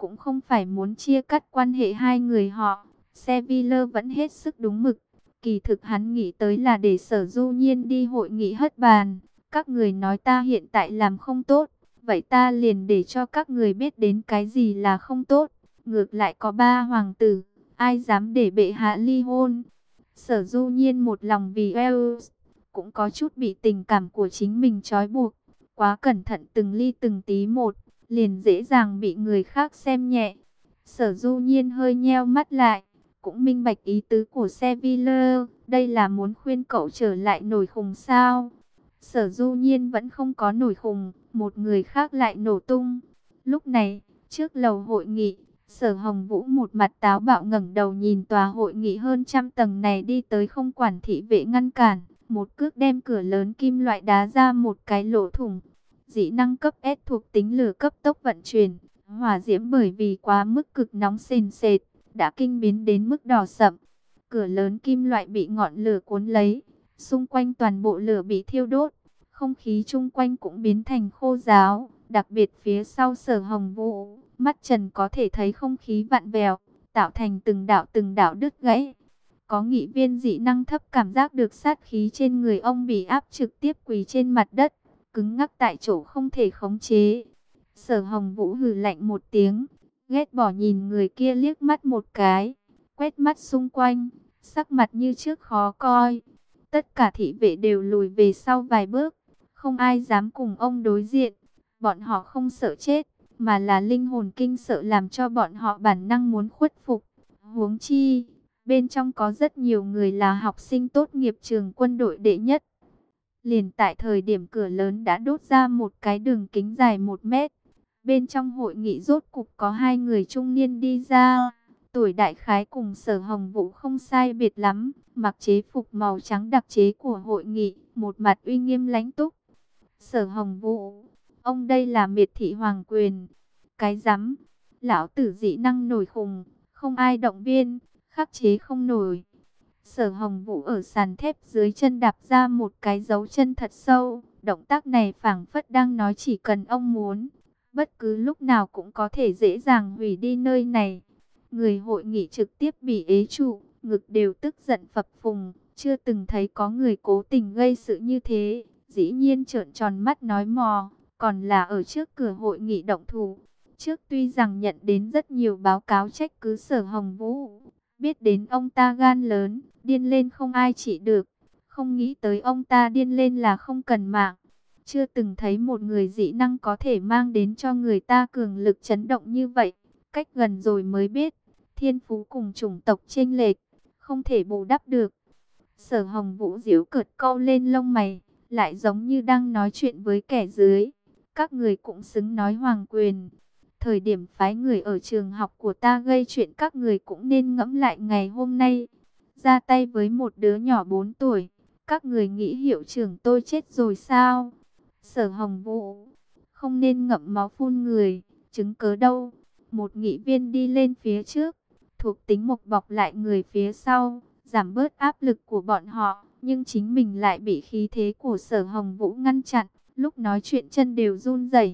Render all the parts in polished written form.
cũng không phải muốn chia cắt quan hệ hai người họ. Sevilla vẫn hết sức đúng mực. Kỳ thực hắn nghĩ tới là để Sở Du Nhiên đi hội nghị hất bàn. Các người nói ta hiện tại làm không tốt, vậy ta liền để cho các người biết đến cái gì là không tốt. Ngược lại có ba hoàng tử, ai dám để bệ hạ ly hôn. Sở Du Nhiên một lòng vì Wales, cũng có chút bị tình cảm của chính mình trói buộc. Quá cẩn thận từng ly từng tí một, liền dễ dàng bị người khác xem nhẹ. Sở Du Nhiên hơi nheo mắt lại, cũng minh bạch ý tứ của Sevilla. Đây là muốn khuyên cậu trở lại nổi khùng sao? Sở Du Nhiên vẫn không có nổi khùng, một người khác lại nổ tung. Lúc này, trước lầu hội nghị, Sở Hồng Vũ một mặt táo bạo ngẩng đầu nhìn tòa hội nghị hơn trăm tầng này đi tới, không quản thị vệ ngăn cản, một cước đem cửa lớn kim loại đá ra một cái lỗ thủng. Dị năng cấp S thuộc tính lửa cấp tốc vận chuyển, hỏa diễm bởi vì quá mức cực nóng sền sệt, đã kinh biến đến mức đỏ sậm. Cửa lớn kim loại bị ngọn lửa cuốn lấy, xung quanh toàn bộ lửa bị thiêu đốt, không khí chung quanh cũng biến thành khô ráo, đặc biệt phía sau Sở Hồng Vũ, mắt Trần có thể thấy không khí vặn vẹo, tạo thành từng đạo đứt gãy. Có nghị viên dị năng thấp cảm giác được sát khí trên người ông bị áp trực tiếp quỳ trên mặt đất, cứng ngắc tại chỗ không thể khống chế. Sở Hồng Vũ hừ lạnh một tiếng, ghét bỏ nhìn người kia liếc mắt một cái, quét mắt xung quanh, sắc mặt như trước khó coi. Tất cả thị vệ đều lùi về sau vài bước, không ai dám cùng ông đối diện. Bọn họ không sợ chết, mà là linh hồn kinh sợ làm cho bọn họ bản năng muốn khuất phục. Huống chi, bên trong có rất nhiều người là học sinh tốt nghiệp trường quân đội đệ nhất. Liền tại thời điểm cửa lớn đã đốt ra một cái đường kính dài 1 mét. Bên trong hội nghị rốt cục có hai người trung niên đi ra. Tuổi đại khái cùng Sở Hồng Vũ không sai biệt lắm, mặc chế phục màu trắng đặc chế của hội nghị, một mặt uy nghiêm lãnh túc. Sở Hồng Vũ, ông đây là miệt thị hoàng quyền. Cái rắm, lão tử dị năng nổi khùng, không ai động viên, khắc chế không nổi. Sở Hồng Vũ ở sàn thép dưới chân đạp ra một cái dấu chân thật sâu. Động tác này phảng phất đang nói chỉ cần ông muốn, bất cứ lúc nào cũng có thể dễ dàng hủy đi nơi này. Người hội nghị trực tiếp bị ế trụ, ngực đều tức giận phập phùng. Chưa từng thấy có người cố tình gây sự như thế. Dĩ nhiên trợn tròn mắt nói mò, còn là ở trước cửa hội nghị động thủ. Trước tuy rằng nhận đến rất nhiều báo cáo trách cứ Sở Hồng Vũ, biết đến ông ta gan lớn, điên lên không ai trị được. Không nghĩ tới ông ta điên lên là không cần mạng. Chưa từng thấy một người dị năng có thể mang đến cho người ta cường lực chấn động như vậy. Cách gần rồi mới biết, thiên phú cùng chủng tộc chênh lệch, không thể bù đắp được. Sở Hồng Vũ giễu cợt câu lên lông mày, lại giống như đang nói chuyện với kẻ dưới. Các người cũng xứng nói hoàng quyền. Thời điểm phái người ở trường học của ta gây chuyện, các người cũng nên ngẫm lại ngày hôm nay. Ra tay với một đứa nhỏ 4 tuổi, các người nghĩ hiệu trưởng tôi chết rồi sao? Sở Hồng Vũ, không nên ngậm máu phun người, chứng cớ đâu? Một nghị viên đi lên phía trước, thuộc tính mộc bọc lại người phía sau, giảm bớt áp lực của bọn họ, nhưng chính mình lại bị khí thế của Sở Hồng Vũ ngăn chặn, lúc nói chuyện chân đều run rẩy.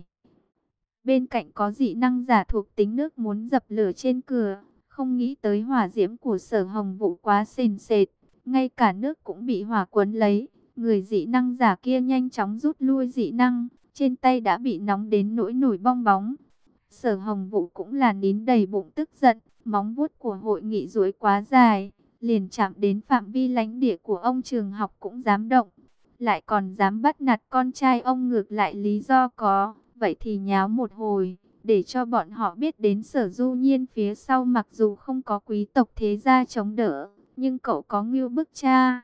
Bên cạnh có dị năng giả thuộc tính nước muốn dập lửa trên cửa, không nghĩ tới hỏa diễm của Sở Hồng Vũ quá sền sệt, ngay cả nước cũng bị hỏa cuốn lấy. Người dị năng giả kia nhanh chóng rút lui dị năng, trên tay đã bị nóng đến nỗi nổi bong bóng. Sở Hồng Vũ cũng là nín đầy bụng tức giận, móng vuốt của hội nghị duỗi quá dài, liền chạm đến phạm vi lãnh địa của ông, trường học cũng dám động, lại còn dám bắt nạt con trai ông. Ngược lại lý do có, vậy thì nháo một hồi, để cho bọn họ biết đến Sở Du Nhiên phía sau mặc dù không có quý tộc thế gia chống đỡ, nhưng cậu có ngưu bức cha.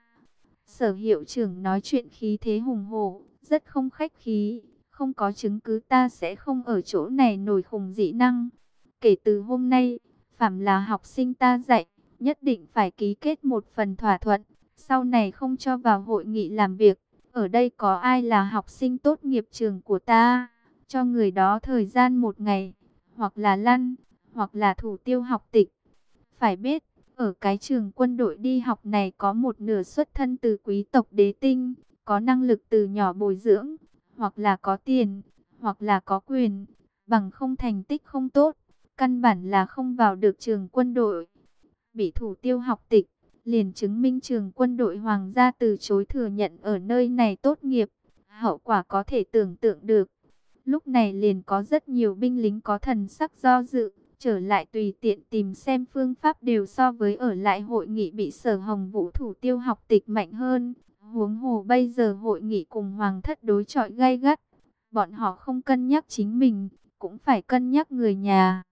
Sở hiệu trưởng nói chuyện khí thế hùng hổ, rất không khách khí. Không có chứng cứ ta sẽ không ở chỗ này nổi khùng dị năng. Kể từ hôm nay, phàm là học sinh ta dạy, nhất định phải ký kết một phần thỏa thuận, sau này không cho vào hội nghị làm việc. Ở đây có ai là học sinh tốt nghiệp trường của ta, cho người đó thời gian 1 ngày, hoặc là lăn, hoặc là thủ tiêu học tịch. Phải biết, ở cái trường quân đội đi học này có một nửa xuất thân từ quý tộc đế tinh, có năng lực từ nhỏ bồi dưỡng, hoặc là có tiền, hoặc là có quyền, bằng không thành tích không tốt. căn bản là không vào được trường quân đội. Bị thủ tiêu học tịch, liền chứng minh trường quân đội hoàng gia từ chối thừa nhận ở nơi này tốt nghiệp. Hậu quả có thể tưởng tượng được. Lúc này liền có rất nhiều binh lính có thần sắc do dự, trở lại tùy tiện tìm xem phương pháp đều so với ở lại hội nghị bị Sở Hồng Vũ thủ tiêu học tịch mạnh hơn. Huống hồ bây giờ hội nghị cùng hoàng thất đối chọi gay gắt, bọn họ không cân nhắc chính mình, cũng phải cân nhắc người nhà.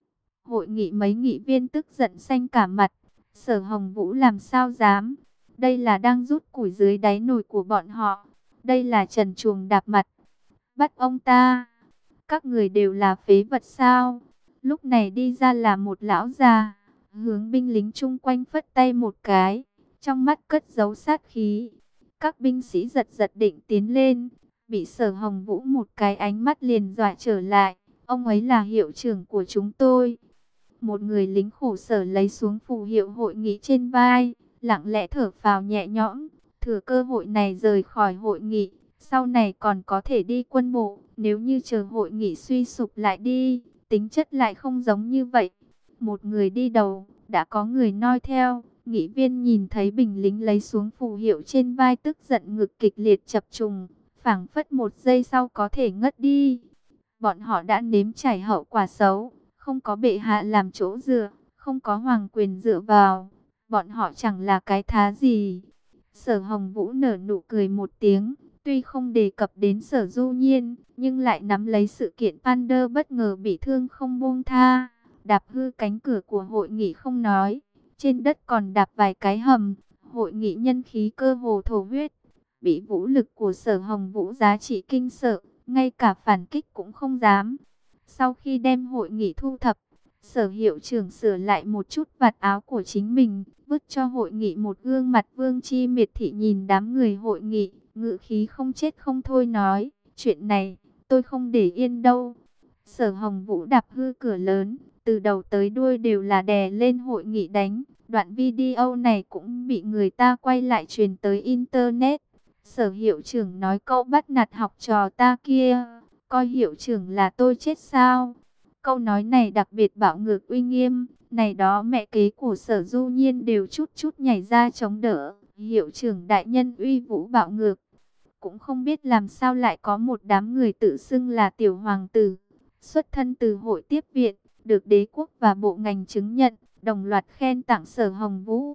Hội nghị mấy nghị viên tức giận xanh cả mặt, Sở Hồng Vũ làm sao dám, đây là đang rút củi dưới đáy nồi của bọn họ, đây là trần truồng đạp mặt, bắt ông ta, các người đều là phế vật sao? Lúc này đi ra là một lão già, hướng binh lính chung quanh phất tay một cái, trong mắt cất giấu sát khí. Các binh sĩ giật giật định tiến lên, bị Sở Hồng Vũ một cái ánh mắt liền dọa trở lại. Ông ấy là hiệu trưởng của chúng tôi. Một người lính khổ sở lấy xuống phù hiệu hội nghị trên vai, lặng lẽ thở phào nhẹ nhõm, thừa cơ hội này rời khỏi hội nghị. Sau này còn có thể đi quân bộ, nếu như chờ hội nghị suy sụp lại đi, tính chất lại không giống như vậy. Một người đi đầu, đã có người noi theo. Nghị viên nhìn thấy binh lính lấy xuống phù hiệu trên vai tức giận ngực kịch liệt chập trùng, phảng phất một giây sau có thể ngất đi. Bọn họ đã nếm trải hậu quả xấu, không có bệ hạ làm chỗ dựa, không có hoàng quyền dựa vào, bọn họ chẳng là cái thá gì. Sở Hồng Vũ nở nụ cười một tiếng, tuy không đề cập đến Sở Du Nhiên, nhưng lại nắm lấy sự kiện Pander bất ngờ bị thương không buông tha, đạp hư cánh cửa của hội nghị không nói, trên đất còn đạp vài cái hầm, hội nghị nhân khí cơ hồ thổ huyết, bị vũ lực của Sở Hồng Vũ giá trị kinh sợ, ngay cả phản kích cũng không dám. Sau khi đem hội nghị thu thập, Sở hiệu trưởng sửa lại một chút vạt áo của chính mình, vứt cho hội nghị một gương mặt vương chi miệt thị nhìn đám người hội nghị, ngữ khí không chết không thôi nói, chuyện này, tôi không để yên đâu. Sở Hồng Vũ đạp hư cửa lớn, từ đầu tới đuôi đều là đè lên hội nghị đánh. Đoạn video này cũng bị người ta quay lại truyền tới Internet. Sở hiệu trưởng nói cậu bắt nạt học trò ta kia, coi hiệu trưởng là tôi chết sao? Câu nói này đặc biệt bạo ngược uy nghiêm, này đó mẹ kế của Sở Du Nhiên đều chút chút nhảy ra chống đỡ. Hiệu trưởng đại nhân uy vũ bạo ngược, cũng không biết làm sao lại có một đám người tự xưng là tiểu hoàng tử, xuất thân từ hội tiếp viện, được đế quốc và bộ ngành chứng nhận, đồng loạt khen tặng Sở Hồng Vũ.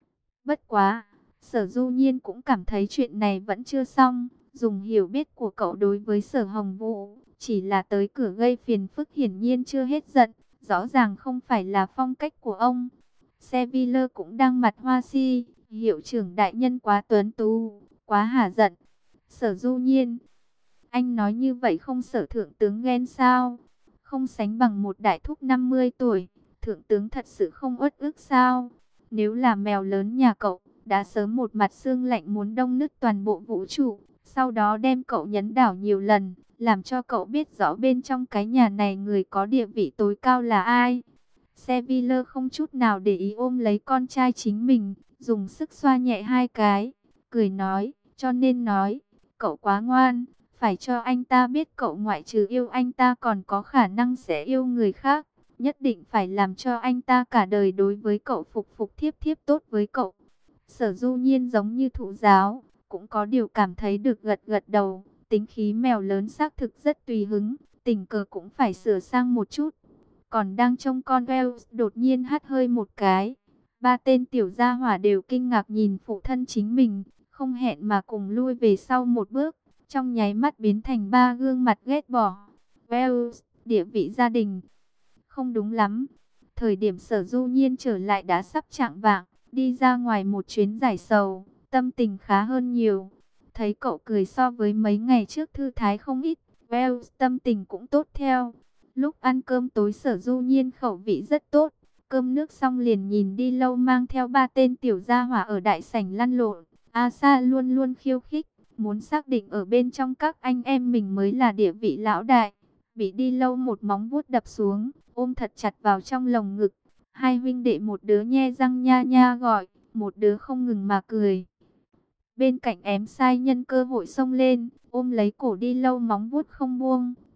Bất quá, Sở Du Nhiên cũng cảm thấy chuyện này vẫn chưa xong, dùng hiểu biết của cậu đối với Sở Hồng Vũ, chỉ là tới cửa gây phiền phức hiển nhiên chưa hết giận, rõ ràng không phải là phong cách của ông. Sevilla cũng đang mặt hoa si, hiệu trưởng đại nhân quá tuấn tú, quá hả giận. Sở Du Nhiên, anh nói như vậy không sợ thượng tướng ghen sao? Không sánh bằng một đại thúc 50 tuổi, thượng tướng thật sự không uất ức sao? Nếu là mèo lớn nhà cậu, đã sớm một mặt xương lạnh muốn đông nứt toàn bộ vũ trụ, sau đó đem cậu nhấn đảo nhiều lần, làm cho cậu biết rõ bên trong cái nhà này người có địa vị tối cao là ai. Sevilla không chút nào để ý ôm lấy con trai chính mình, dùng sức xoa nhẹ hai cái, cười nói, cho nên nói, cậu quá ngoan, phải cho anh ta biết cậu ngoại trừ yêu anh ta còn có khả năng sẽ yêu người khác. Nhất định phải làm cho anh ta cả đời đối với cậu phục phục thiếp thiếp tốt với cậu. Sở Du Nhiên giống như thụ giáo, cũng có điều cảm thấy được gật gật đầu. Tính khí mèo lớn xác thực rất tùy hứng, tình cờ cũng phải sửa sang một chút. Còn đang trông con Wells đột nhiên hắt hơi một cái. Ba tên tiểu gia hỏa đều kinh ngạc nhìn phụ thân chính mình, không hẹn mà cùng lui về sau một bước. Trong nháy mắt biến thành ba gương mặt ghét bỏ. Wells, địa vị gia đình. Không đúng lắm. Thời điểm Sở Du Nhiên trở lại đã sắp chạng vạng, đi ra ngoài một chuyến giải sầu, tâm tình khá hơn nhiều. Thấy cậu cười so với mấy ngày trước thư thái không ít, Wells tâm tình cũng tốt theo. Lúc ăn cơm tối Sở Du Nhiên khẩu vị rất tốt, cơm nước xong liền nhìn đi lâu mang theo ba tên tiểu gia hỏa ở đại sảnh lăn lộn. Asa luôn luôn khiêu khích, muốn xác định ở bên trong các anh em mình mới là địa vị lão đại. Bị đi lâu một móng vuốt đập xuống, ôm thật chặt vào trong lồng ngực. Hai huynh đệ một đứa nhe răng nha nha gọi, một đứa không ngừng mà cười. Bên cạnh ém sai nhân cơ hội xông lên, ôm lấy cổ đi lâu móng vuốt không buông.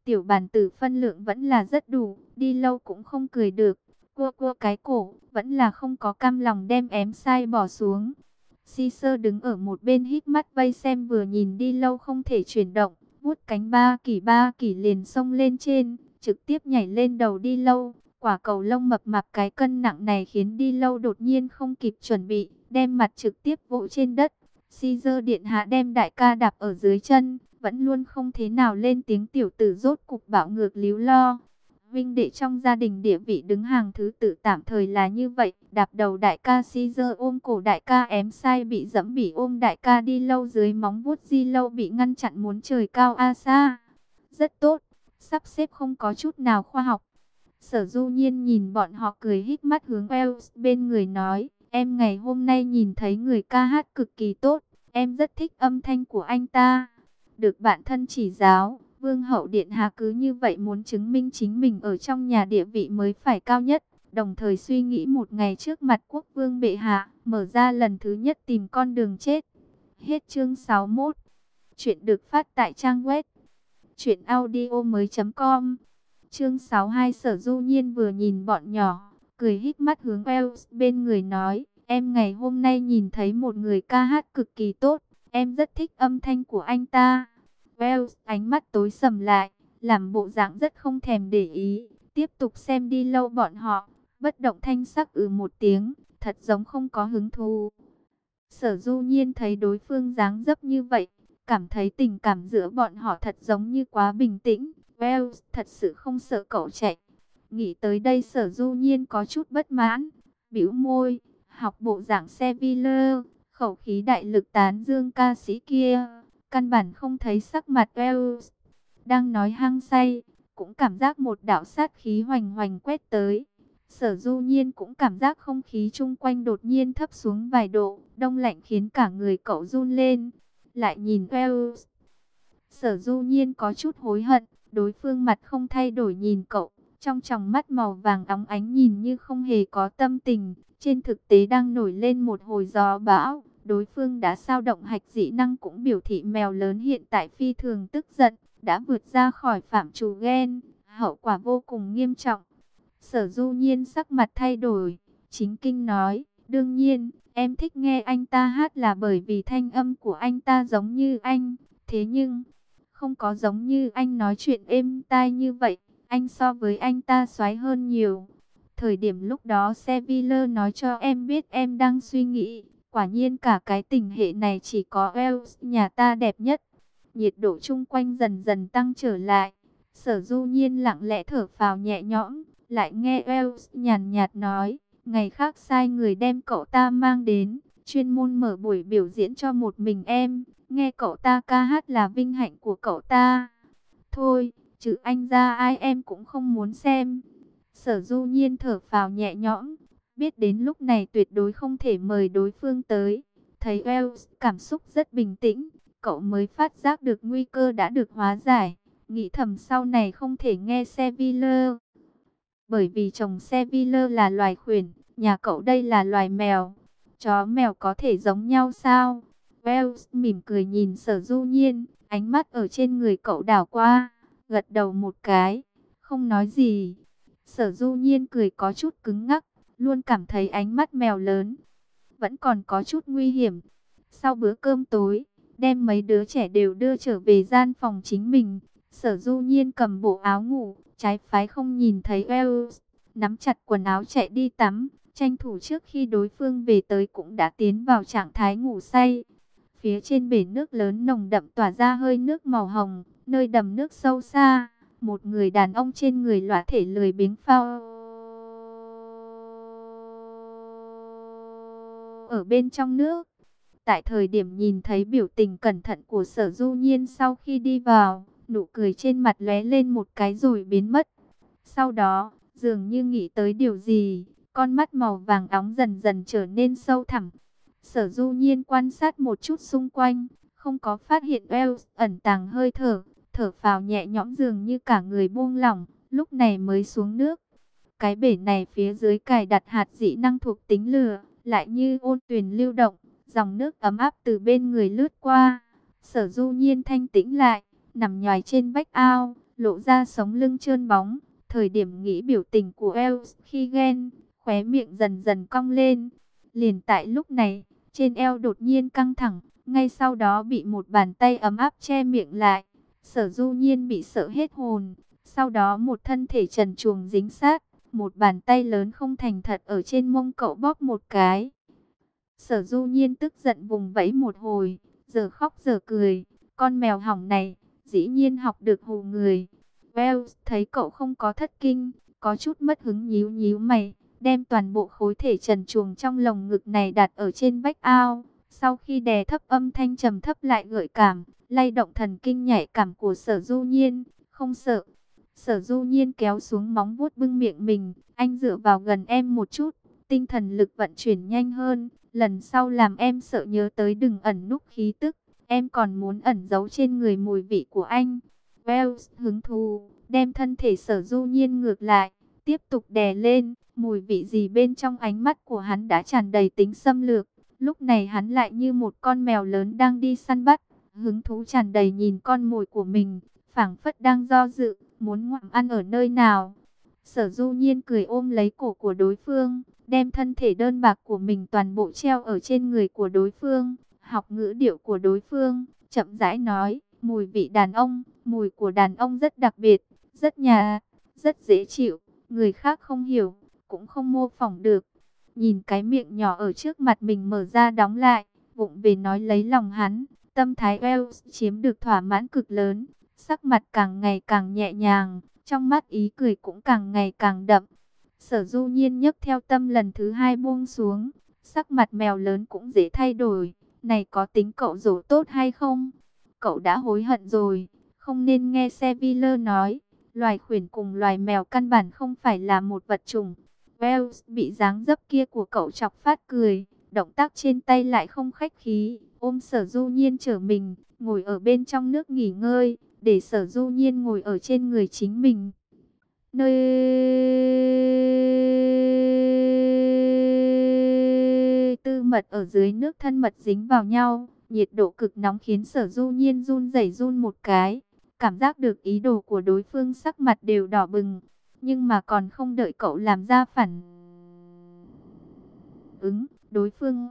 Tiểu bản tử phân lượng vẫn là rất đủ, đi lâu cũng không cười được. Cua cua cái cổ, vẫn là không có cam lòng đem ém sai bỏ xuống. Caesar đứng ở một bên hít mắt vây xem, vừa nhìn đi lâu không thể chuyển động, vuốt cánh ba kỷ liền xông lên trên, trực tiếp nhảy lên đầu đi lâu. Quả cầu lông mập mạp cái cân nặng này khiến đi lâu đột nhiên không kịp chuẩn bị, đem mặt trực tiếp vỗ trên đất. Caesar điện hạ đem đại ca đạp ở dưới chân, vẫn luôn không thế nào lên tiếng, tiểu tử rốt cục bạo ngược líu lo. Vinh đệ trong gia đình địa vị đứng hàng thứ tự tạm thời là như vậy, đạp đầu đại ca Caesar ôm cổ đại ca ém sai bị dẫm, bị ôm đại ca đi lâu dưới móng vuốt di lâu bị ngăn chặn muốn trời cao a xa. Rất tốt, sắp xếp không có chút nào khoa học. Sở Du Nhiên nhìn bọn họ cười híp mắt hướng Wells bên người nói, em ngày hôm nay nhìn thấy người ca hát cực kỳ tốt, em rất thích âm thanh của anh ta. Được bạn thân chỉ giáo, Vương hậu điện hạ cứ như vậy muốn chứng minh chính mình ở trong nhà địa vị mới phải cao nhất, đồng thời suy nghĩ một ngày trước mặt quốc vương bệ hạ, mở ra lần thứ nhất tìm con đường chết. Hết chương 61. Chuyện được phát tại trang web truyệnaudiomoi.com. Chương 62. Sở Du Nhiên vừa nhìn bọn nhỏ, cười híp mắt hướng Wells bên người nói, em ngày hôm nay nhìn thấy một người ca hát cực kỳ tốt, em rất thích âm thanh của anh ta. Wells ánh mắt tối sầm lại, làm bộ dạng rất không thèm để ý, tiếp tục xem đi lâu bọn họ, bất động thanh sắc một tiếng, thật giống không có hứng thú. Sở Du Nhiên thấy đối phương dáng dấp như vậy, cảm thấy tình cảm giữa bọn họ thật giống như quá bình tĩnh. Wells thật sự không sợ cậu chạy. Nghĩ tới đây Sở Du Nhiên có chút bất mãn, bĩu môi, học bộ dạng Seville, khẩu khí đại lực tán dương ca sĩ kia, căn bản không thấy sắc mặt Wells. Đang nói hăng say, cũng cảm giác một đạo sát khí hoành hoành quét tới. Sở Du Nhiên cũng cảm giác không khí chung quanh đột nhiên thấp xuống vài độ, đông lạnh khiến cả người cậu run lên. Lại nhìn Wells, Sở Du Nhiên có chút hối hận, đối phương mặt không thay đổi nhìn cậu, trong tròng mắt màu vàng óng ánh nhìn như không hề có tâm tình, trên thực tế đang nổi lên một hồi gió bão. Đối phương đã sao động hạch dị năng cũng biểu thị mèo lớn hiện tại phi thường tức giận, đã vượt ra khỏi phạm trù ghen, hậu quả vô cùng nghiêm trọng. Sở Du Nhiên sắc mặt thay đổi, chính kinh nói, đương nhiên, em thích nghe anh ta hát là bởi vì thanh âm của anh ta giống như anh, thế nhưng không có giống như anh nói chuyện êm tai như vậy, anh so với anh ta xoái hơn nhiều. Thời điểm lúc đó Seville nói cho em biết em đang suy nghĩ, quả nhiên cả cái tình hệ này chỉ có Wells nhà ta đẹp nhất. Nhiệt độ chung quanh dần dần tăng trở lại, Sở Du Nhiên lặng lẽ thở phào nhẹ nhõm, lại nghe Wells nhàn nhạt nói, ngày khác sai người đem cậu ta mang đến, chuyên môn mở buổi biểu diễn cho một mình em, nghe cậu ta ca hát là vinh hạnh của cậu ta. Thôi, trừ anh ra ai em cũng không muốn xem. Sở Du Nhiên thở phào nhẹ nhõm, biết đến lúc này tuyệt đối không thể mời đối phương tới. Thấy Wells cảm xúc rất bình tĩnh, cậu mới phát giác được nguy cơ đã được hóa giải, nghĩ thầm sau này không thể nghe Seville. Bởi vì chồng Seville là loài khuyển, nhà cậu đây là loài mèo. Chó mèo có thể giống nhau sao? Wells mỉm cười nhìn Sở Du Nhiên, ánh mắt ở trên người cậu đảo qua, gật đầu một cái, không nói gì. Sở Du Nhiên cười có chút cứng ngắc, luôn cảm thấy ánh mắt mèo lớn vẫn còn có chút nguy hiểm. Sau bữa cơm tối, đem mấy đứa trẻ đều đưa trở về gian phòng chính mình. Sở Du Nhiên cầm bộ áo ngủ, trái phái không nhìn thấy Wells, nắm chặt quần áo chạy đi tắm, tranh thủ trước khi đối phương về tới cũng đã tiến vào trạng thái ngủ say. Phía trên bể nước lớn nồng đậm tỏa ra hơi nước màu hồng, nơi đầm nước sâu xa, một người đàn ông trên người lõa thể lười biếng phao ở bên trong nước. Tại thời điểm nhìn thấy biểu tình cẩn thận của Sở Du Nhiên sau khi đi vào, nụ cười trên mặt lóe lên một cái rồi biến mất. Sau đó, dường như nghĩ tới điều gì, con mắt màu vàng óng dần dần trở nên sâu thẳm. Sở Du Nhiên quan sát một chút xung quanh, không có phát hiện Wells ẩn tàng hơi thở, thở phào nhẹ nhõm dường như cả người buông lỏng, lúc này mới xuống nước. Cái bể này phía dưới cài đặt hạt dị năng thuộc tính lửa, lại như ôn tuyền lưu động, dòng nước ấm áp từ bên người lướt qua. Sở Du Nhiên thanh tĩnh lại, nằm nhoài trên vách ao, lộ ra sống lưng trơn bóng. Thời điểm nghĩ biểu tình của eo khi ghen, khóe miệng dần dần cong lên. Liền tại lúc này, trên eo đột nhiên căng thẳng, ngay sau đó bị một bàn tay ấm áp che miệng lại. Sở Du Nhiên bị sợ hết hồn, sau đó một thân thể trần truồng dính sát, một bàn tay lớn không thành thật ở trên mông cậu bóp một cái. Sở Du Nhiên tức giận vùng vẫy một hồi, giờ khóc giờ cười, con mèo hỏng này, dĩ nhiên học được hù người. Wells thấy cậu không có thất kinh, có chút mất hứng nhíu nhíu mày, đem toàn bộ khối thể trần truồng trong lồng ngực này đặt ở trên vách ao. Sau khi đè thấp âm thanh trầm thấp lại gợi cảm, lay động thần kinh nhạy cảm của Sở Du Nhiên, không sợ. Sở Du Nhiên kéo xuống móng vuốt bưng miệng mình, anh dựa vào gần em một chút, tinh thần lực vận chuyển nhanh hơn, lần sau làm em sợ nhớ tới đừng ẩn núp khí tức, em còn muốn ẩn giấu trên người mùi vị của anh. Wells hứng thú, đem thân thể Sở Du Nhiên ngược lại, tiếp tục đè lên, mùi vị gì bên trong ánh mắt của hắn đã tràn đầy tính xâm lược. Lúc này hắn lại như một con mèo lớn đang đi săn bắt, hứng thú tràn đầy nhìn con mồi của mình, phảng phất đang do dự, muốn ngoạm ăn ở nơi nào. Sở Du Nhiên cười ôm lấy cổ của đối phương, đem thân thể đơn bạc của mình toàn bộ treo ở trên người của đối phương, học ngữ điệu của đối phương, chậm rãi nói, mùi vị đàn ông, mùi của đàn ông rất đặc biệt, rất nhà, rất dễ chịu, người khác không hiểu, cũng không mô phỏng được. Nhìn cái miệng nhỏ ở trước mặt mình mở ra đóng lại, vụng về nói lấy lòng hắn, tâm thái Wells chiếm được thỏa mãn cực lớn, sắc mặt càng ngày càng nhẹ nhàng, trong mắt ý cười cũng càng ngày càng đậm. Sở Du Nhiên nhấc theo tâm lần thứ hai buông xuống, sắc mặt mèo lớn cũng dễ thay đổi, này có tính cậu dỗ tốt hay không? Cậu đã hối hận rồi, không nên nghe Seville nói, loài khuyển cùng loài mèo căn bản không phải là một vật chủng. Wells bị dáng dấp kia của cậu chọc phát cười, động tác trên tay lại không khách khí, ôm Sở Du Nhiên trở mình, ngồi ở bên trong nước nghỉ ngơi, để Sở Du Nhiên ngồi ở trên người chính mình. Nơi tư mật ở dưới nước thân mật dính vào nhau, nhiệt độ cực nóng khiến Sở Du Nhiên run rẩy run một cái, cảm giác được ý đồ của đối phương, sắc mặt đều đỏ bừng, nhưng mà còn không đợi cậu làm ra phản ứng, đối phương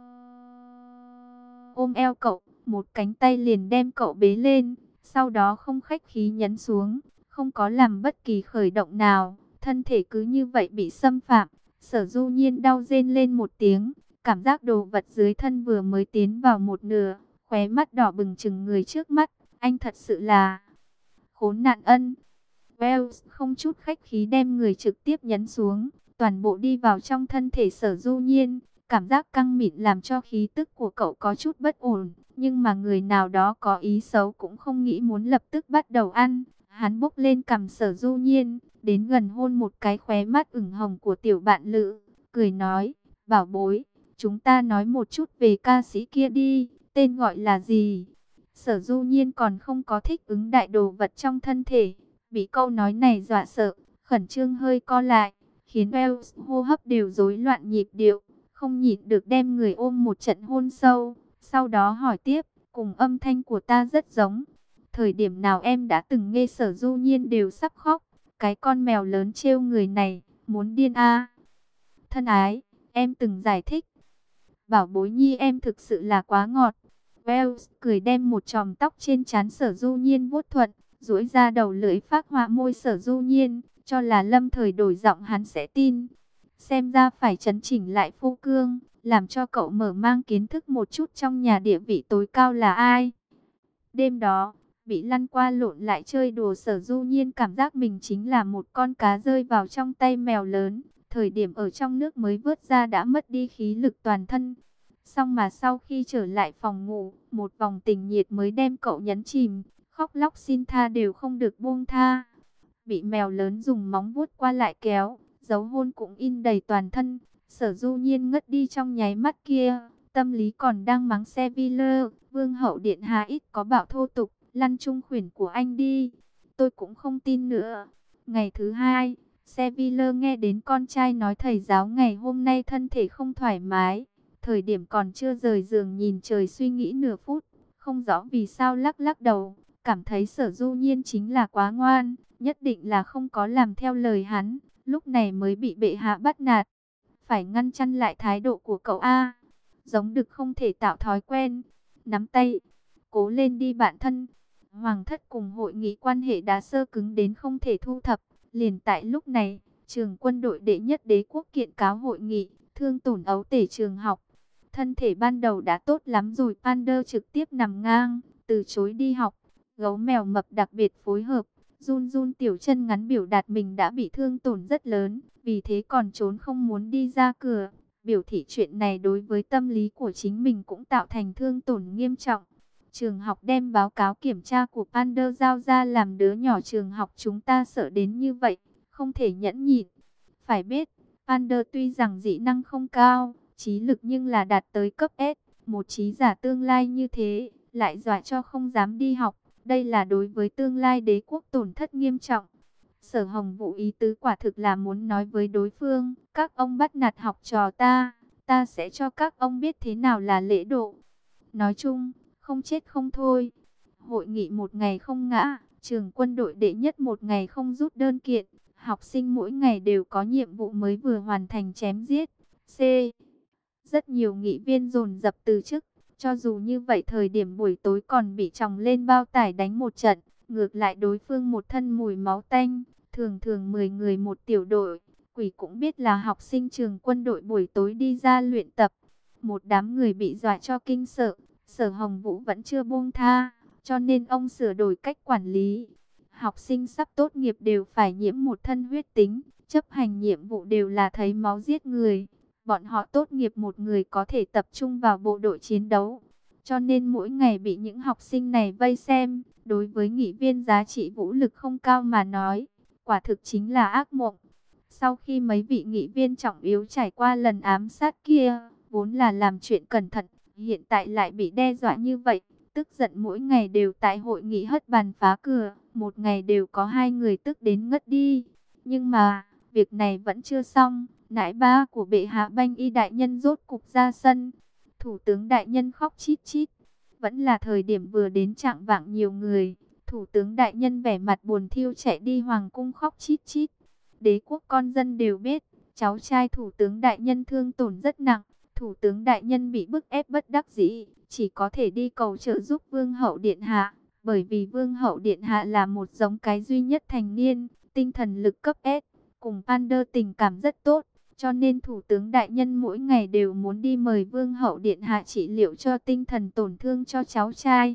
ôm eo cậu, một cánh tay liền đem cậu bế lên, sau đó không khách khí nhấn xuống, không có làm bất kỳ khởi động nào, thân thể cứ như vậy bị xâm phạm. Sở Du Nhiên đau rên lên một tiếng, cảm giác đồ vật dưới thân vừa mới tiến vào một nửa, khóe mắt đỏ bừng chừng người trước mắt, anh thật sự là khốn nạn ân. Wells không chút khách khí đem người trực tiếp nhấn xuống, toàn bộ đi vào trong thân thể Sở Du Nhiên, cảm giác căng mịn làm cho khí tức của cậu có chút bất ổn, nhưng mà người nào đó có ý xấu cũng không nghĩ muốn lập tức bắt đầu ăn. Hắn bốc lên cằm Sở Du Nhiên, đến gần hôn một cái khóe mắt ửng hồng của tiểu bạn lữ, cười nói, bảo bối, chúng ta nói một chút về ca sĩ kia đi, tên gọi là gì? Sở Du Nhiên còn không có thích ứng đại đồ vật trong thân thể, bị câu nói này dọa sợ, khẩn trương hơi co lại, khiến Wells hô hấp đều rối loạn nhịp điệu, không nhịn được đem người ôm một trận hôn sâu, sau đó hỏi tiếp, cùng âm thanh của ta rất giống. Thời điểm nào em đã từng nghe Sở Du Nhiên đều sắp khóc, cái con mèo lớn trêu người này, muốn điên a. Thân ái, em từng giải thích, bảo bối nhi em thực sự là quá ngọt. Wells cười đem một chòm tóc trên trán Sở Du Nhiên vuốt thuận, duỗi ra đầu lưỡi phác họa môi Sở Du Nhiên, cho là lâm thời đổi giọng hắn sẽ tin. Xem ra phải chấn chỉnh lại phu cương, làm cho cậu mở mang kiến thức một chút trong nhà địa vị tối cao là ai. Đêm đó, bị lăn qua lộn lại chơi đùa Sở Du Nhiên cảm giác mình chính là một con cá rơi vào trong tay mèo lớn. Thời điểm ở trong nước mới vớt ra đã mất đi khí lực toàn thân. Xong mà sau khi trở lại phòng ngủ, một vòng tình nhiệt mới đem cậu nhấn chìm, khóc lóc xin tha đều không được buông tha. Bị mèo lớn dùng móng vuốt qua lại kéo, dấu hôn cũng in đầy toàn thân. Sở Du Nhiên ngất đi trong nháy mắt kia, tâm lý còn đang mắng Seville, vương hậu điện hạ ít có bạo thô tục, lăn chung khuyển của anh đi. Tôi cũng không tin nữa. Ngày thứ hai, Seville nghe đến con trai nói thầy giáo ngày hôm nay thân thể không thoải mái. Thời điểm còn chưa rời giường nhìn trời suy nghĩ nửa phút, không rõ vì sao lắc lắc đầu, cảm thấy Sở Du Nhiên chính là quá ngoan, nhất định là không có làm theo lời hắn, lúc này mới bị bệ hạ bắt nạt. Phải ngăn chặn lại thái độ của cậu a. Giống đực không thể tạo thói quen. Nắm tay, cố lên đi bạn thân. Hoàng thất cùng hội nghị quan hệ đã sơ cứng đến không thể thu thập. Liền tại lúc này, trường quân đội đệ nhất đế quốc kiện cáo hội nghị, thương tổn ấu tể trường học. Thân thể ban đầu đã tốt lắm rồi, Pander trực tiếp nằm ngang, từ chối đi học. Gấu mèo mập đặc biệt phối hợp, run run tiểu chân ngắn biểu đạt mình đã bị thương tổn rất lớn, vì thế còn trốn không muốn đi ra cửa. Biểu thị chuyện này đối với tâm lý của chính mình cũng tạo thành thương tổn nghiêm trọng. Trường học đem báo cáo kiểm tra của Pander giao ra, làm đứa nhỏ trường học chúng ta sợ đến như vậy, không thể nhẫn nhịn. Phải biết, Pander tuy rằng dị năng không cao, trí lực nhưng là đạt tới cấp S, một trí giả tương lai như thế, lại dọa cho không dám đi học. Đây là đối với tương lai đế quốc tổn thất nghiêm trọng. Sở Hồng Vũ ý tứ quả thực là muốn nói với đối phương, các ông bắt nạt học trò ta sẽ cho các ông biết thế nào là lễ độ. Nói chung, không chết không thôi. Hội nghị một ngày không ngã, trường quân đội đệ nhất một ngày không rút đơn kiện. Học sinh mỗi ngày đều có nhiệm vụ mới vừa hoàn thành chém giết. C. Rất nhiều nghị viên dồn dập từ chức. Cho dù như vậy thời điểm buổi tối còn bị chồng lên bao tải đánh một trận. Ngược lại đối phương một thân mùi máu tanh. Thường thường 10 người một tiểu đội. Quỷ cũng biết là học sinh trường quân đội buổi tối đi ra luyện tập. Một đám người bị dọa cho kinh sợ. Sở Hồng Vũ vẫn chưa buông tha. Cho nên ông sửa đổi cách quản lý. Học sinh sắp tốt nghiệp đều phải nhiễm một thân huyết tính. Chấp hành nhiệm vụ đều là thấy máu giết người. Bọn họ tốt nghiệp một người có thể tập trung vào bộ đội chiến đấu. Cho nên mỗi ngày bị những học sinh này vây xem. Đối với nghị viên giá trị vũ lực không cao mà nói, quả thực chính là ác mộng. Sau khi mấy vị nghị viên trọng yếu trải qua lần ám sát kia, vốn là làm chuyện cẩn thận, hiện tại lại bị đe dọa như vậy. Tức giận mỗi ngày đều tại hội nghị hất bàn phá cửa, một ngày đều có 2 người tức đến ngất đi. Nhưng mà, việc này vẫn chưa xong, nãi ba của bệ hạ Banh Y đại nhân rốt cục ra sân. Thủ tướng đại nhân khóc chít chít, vẫn là thời điểm vừa đến trạng vạng nhiều người. Thủ tướng đại nhân vẻ mặt buồn thiu chạy đi hoàng cung khóc chít chít. Đế quốc con dân đều biết, cháu trai thủ tướng đại nhân thương tổn rất nặng. Thủ tướng đại nhân bị bức ép bất đắc dĩ, chỉ có thể đi cầu trợ giúp vương hậu điện hạ. Bởi vì vương hậu điện hạ là một giống cái duy nhất thành niên, tinh thần lực cấp S, cùng Pander tình cảm rất tốt. Cho nên thủ tướng đại nhân mỗi ngày đều muốn đi mời vương hậu điện hạ trị liệu cho tinh thần tổn thương cho cháu trai.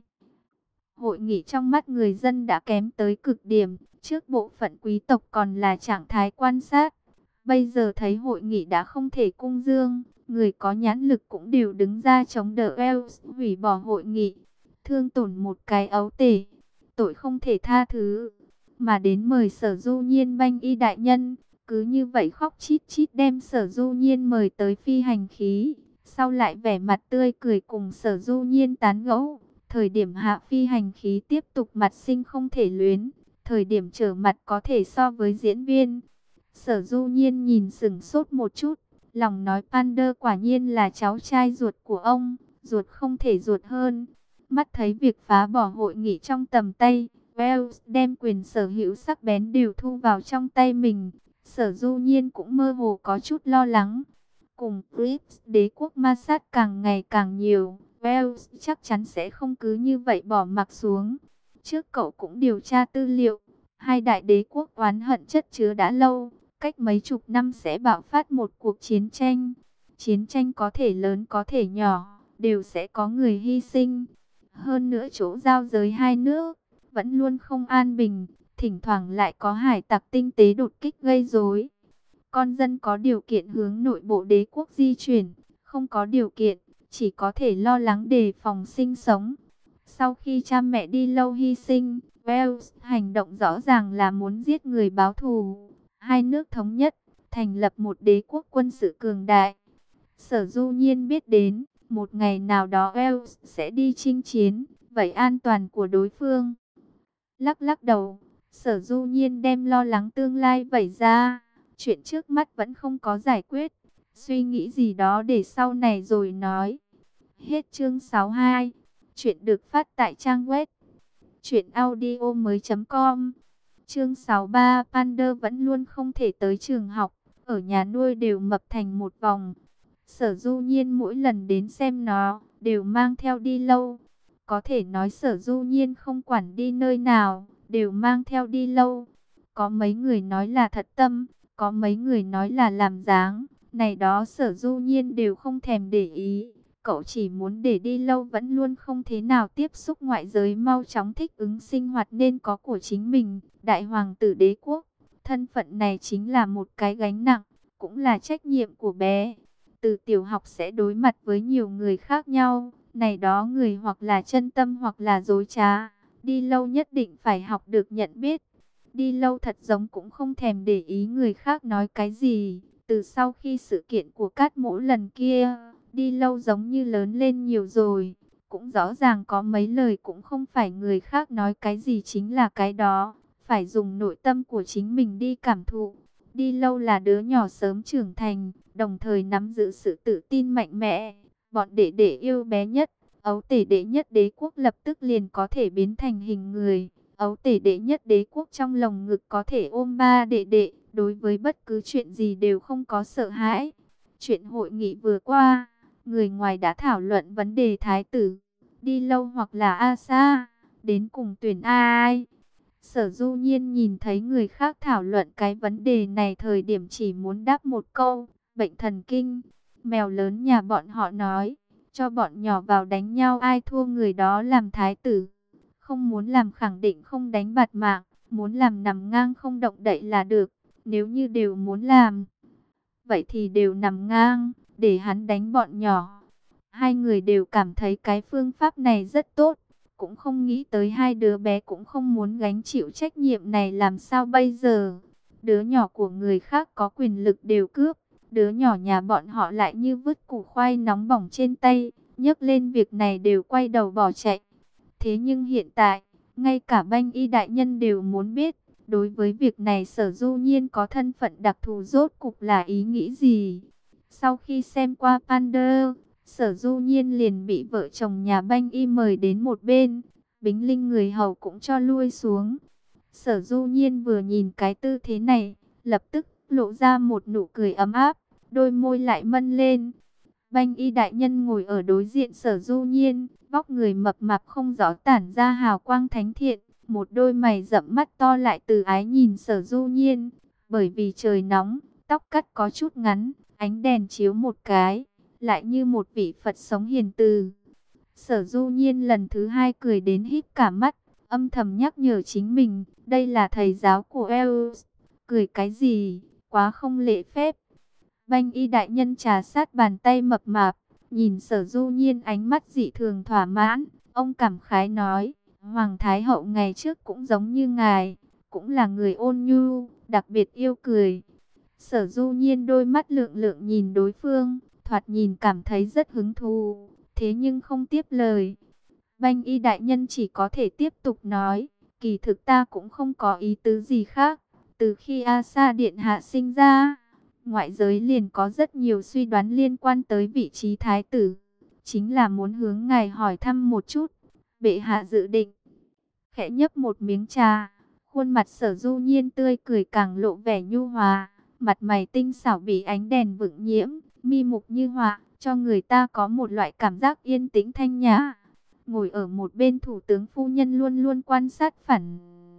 Hội nghị trong mắt người dân đã kém tới cực điểm, trước bộ phận quý tộc còn là trạng thái quan sát. Bây giờ thấy hội nghị đã không thể cung dương, người có nhãn lực cũng đều đứng ra chống đỡ Wells hủy bỏ hội nghị. Thương tổn một cái ấu tể, tội không thể tha thứ. Mà đến mời Sở Du Nhiên Banh Y đại nhân, cứ như vậy khóc chít chít đem Sở Du Nhiên mời tới phi hành khí. Sau lại vẻ mặt tươi cười cùng Sở Du Nhiên tán gẫu. Thời điểm hạ phi hành khí tiếp tục mặt sinh không thể luyến. Thời điểm trở mặt có thể so với diễn viên. Sở Du Nhiên nhìn sững sốt một chút. Lòng nói Pander quả nhiên là cháu trai ruột của ông. Ruột không thể ruột hơn. Mắt thấy việc phá bỏ hội nghị trong tầm tay. Wells đem quyền sở hữu sắc bén đều thu vào trong tay mình. Sở Du Nhiên cũng mơ hồ có chút lo lắng. Cùng Crips đế quốc ma sát càng ngày càng nhiều. Wells chắc chắn sẽ không cứ như vậy bỏ mặc xuống. Trước cậu cũng điều tra tư liệu. Hai đại đế quốc oán hận chất chứa đã lâu. Cách mấy chục năm sẽ bạo phát một cuộc chiến tranh. Chiến tranh có thể lớn có thể nhỏ, đều sẽ có người hy sinh. Hơn nữa chỗ giao giới hai nước vẫn luôn không an bình. Thỉnh thoảng lại có hải tặc tinh tế đột kích gây rối. Con dân có điều kiện hướng nội bộ đế quốc di chuyển, không có điều kiện, chỉ có thể lo lắng đề phòng sinh sống. Sau khi cha mẹ đi lâu hy sinh, Wells hành động rõ ràng là muốn giết người báo thù. Hai nước thống nhất, thành lập một đế quốc quân sự cường đại. Sở Du Nhiên biết đến, một ngày nào đó Wells sẽ đi chinh chiến, vậy an toàn của đối phương. Lắc lắc đầu, Sở Du Nhiên đem lo lắng tương lai vẩy ra. Chuyện trước mắt vẫn không có giải quyết. Suy nghĩ gì đó để sau này rồi nói. Hết chương 62. Chuyện được phát tại trang web Chuyện audio mới.com. Chương 63. Panda vẫn luôn không thể tới trường học, ở nhà nuôi đều mập thành một vòng. Sở Du Nhiên mỗi lần đến xem nó, đều mang theo đi lâu. Có thể nói Sở Du Nhiên không quản đi nơi nào, đều mang theo đi lâu. Có mấy người nói là thật tâm, có mấy người nói là làm dáng. Này đó Sở Du Nhiên đều không thèm để ý. Cậu chỉ muốn để đi lâu vẫn luôn không thế nào tiếp xúc ngoại giới, mau chóng thích ứng sinh hoạt nên có của chính mình. Đại hoàng tử đế quốc, thân phận này chính là một cái gánh nặng, cũng là trách nhiệm của bé. Từ tiểu học sẽ đối mặt với nhiều người khác nhau, này đó người hoặc là chân tâm hoặc là dối trá. Đi lâu nhất định phải học được nhận biết. Đi lâu thật giống cũng không thèm để ý người khác nói cái gì. Từ sau khi sự kiện của Cát Mỗ lần kia, đi lâu giống như lớn lên nhiều rồi. Cũng rõ ràng có mấy lời cũng không phải người khác nói cái gì chính là cái đó. Phải dùng nội tâm của chính mình đi cảm thụ. Đi lâu là đứa nhỏ sớm trưởng thành, đồng thời nắm giữ sự tự tin mạnh mẽ. Bọn đệ đệ yêu bé nhất, ấu tể đệ nhất đế quốc lập tức liền có thể biến thành hình người. Ấu tể đệ nhất đế quốc trong lồng ngực có thể ôm ba đệ đệ, đối với bất cứ chuyện gì đều không có sợ hãi. Chuyện hội nghị vừa qua, người ngoài đã thảo luận vấn đề thái tử, đi lâu hoặc là Asa, đến cùng tuyển ai. Sở Du Nhiên nhìn thấy người khác thảo luận cái vấn đề này thời điểm chỉ muốn đáp một câu, bệnh thần kinh. Mèo lớn nhà bọn họ nói, cho bọn nhỏ vào đánh nhau ai thua người đó làm thái tử. Không muốn làm khẳng định không đánh bạt mạng, muốn làm nằm ngang không động đậy là được. Nếu như đều muốn làm, vậy thì đều nằm ngang, để hắn đánh bọn nhỏ. Hai người đều cảm thấy cái phương pháp này rất tốt. Cũng không nghĩ tới hai đứa bé cũng không muốn gánh chịu trách nhiệm này, làm sao bây giờ. Đứa nhỏ của người khác có quyền lực đều cướp, đứa nhỏ nhà bọn họ lại như vứt củ khoai nóng bỏng trên tay, nhấc lên việc này đều quay đầu bỏ chạy. Thế nhưng hiện tại, ngay cả Banh Y đại nhân đều muốn biết, đối với việc này Sở Du Nhiên có thân phận đặc thù rốt cục là ý nghĩ gì. Sau khi xem qua Panda, Sở Du Nhiên liền bị vợ chồng nhà Banh Y mời đến một bên, bính linh người hầu cũng cho lui xuống. Sở Du Nhiên vừa nhìn cái tư thế này, lập tức lộ ra một nụ cười ấm áp, đôi môi lại mân lên. Banh Y đại nhân ngồi ở đối diện Sở Du Nhiên, vóc người mập mạp không rõ tản ra hào quang thánh thiện, một đôi mày rậm mắt to lại từ ái nhìn Sở Du Nhiên. Bởi vì trời nóng, tóc cắt có chút ngắn, ánh đèn chiếu một cái, lại như một vị Phật sống hiền từ. Sở Du Nhiên lần thứ hai cười đến híp cả mắt, âm thầm nhắc nhở chính mình, đây là thầy giáo của Eos. Cười cái gì, quá không lễ phép. Banh Y đại nhân trà sát bàn tay mập mạp, nhìn Sở Du Nhiên ánh mắt dị thường thỏa mãn. Ông cảm khái nói, Hoàng Thái Hậu ngày trước cũng giống như ngài, cũng là người ôn nhu, đặc biệt yêu cười. Sở Du Nhiên đôi mắt lượng lượng nhìn đối phương, thoạt nhìn cảm thấy rất hứng thú, thế nhưng không tiếp lời. Banh Y đại nhân chỉ có thể tiếp tục nói, kỳ thực ta cũng không có ý tứ gì khác. Từ khi Asa Điện Hạ sinh ra, ngoại giới liền có rất nhiều suy đoán liên quan tới vị trí thái tử. Chính là muốn hướng ngài hỏi thăm một chút. Bệ hạ dự định. Khẽ nhấp một miếng trà, khuôn mặt Sở Du Nhiên tươi cười càng lộ vẻ nhu hòa. Mặt mày tinh xảo bị ánh đèn vượng nhiễm, mi mục như họa, cho người ta có một loại cảm giác yên tĩnh thanh nhã. Ngồi ở một bên thủ tướng phu nhân luôn luôn quan sát phản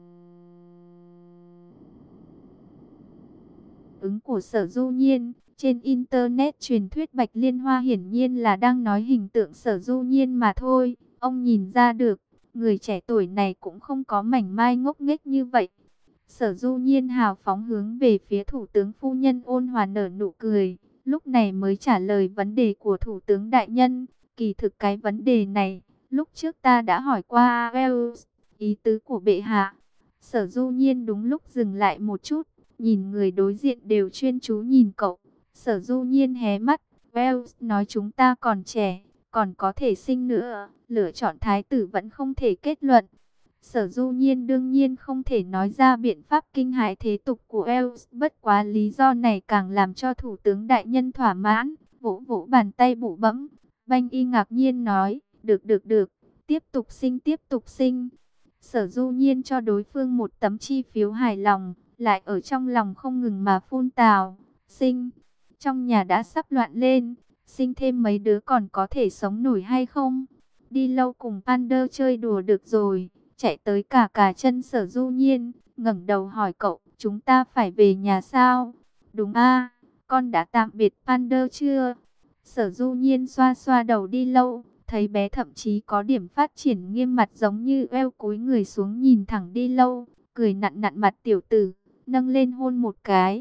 ứng của Sở Du Nhiên. Trên Internet truyền thuyết Bạch Liên Hoa hiển nhiên là đang nói hình tượng Sở Du Nhiên mà thôi. Ông nhìn ra được, người trẻ tuổi này cũng không có mảnh mai ngốc nghếch như vậy. Sở Du Nhiên hào phóng hướng về phía thủ tướng phu nhân, ôn hòa nở nụ cười. Lúc này mới trả lời vấn đề của thủ tướng đại nhân. Kỳ thực cái vấn đề này, lúc trước ta đã hỏi qua Wells, ý tứ của bệ hạ. Sở Du Nhiên đúng lúc dừng lại một chút, nhìn người đối diện đều chuyên chú nhìn cậu. Sở Du Nhiên hé mắt, Wells nói chúng ta còn trẻ, còn có thể sinh nữa, lựa chọn thái tử vẫn không thể kết luận. Sở Du Nhiên đương nhiên không thể nói ra biện pháp kinh hãi thế tục của Wells, bất quá lý do này càng làm cho thủ tướng đại nhân thỏa mãn, vỗ vỗ bàn tay bụ bẫm. Banh Y ngạc nhiên nói, được, tiếp tục sinh. Sở Du Nhiên cho đối phương một tấm chi phiếu hài lòng, lại ở trong lòng không ngừng mà phun tào. Sinh, trong nhà đã sắp loạn lên, sinh thêm mấy đứa còn có thể sống nổi hay không? Đi lâu cùng Pander chơi đùa được rồi, chạy tới cả cả chân Sở Du Nhiên, ngẩng đầu hỏi cậu, chúng ta phải về nhà sao? Đúng a, con đã tạm biệt Pander chưa? Sở Du Nhiên xoa xoa đầu Đi lâu, thấy bé thậm chí có điểm phát triển nghiêm mặt giống như eo cúi người xuống nhìn thẳng Đi lâu, cười nặn nặn mặt tiểu tử, nâng lên hôn một cái.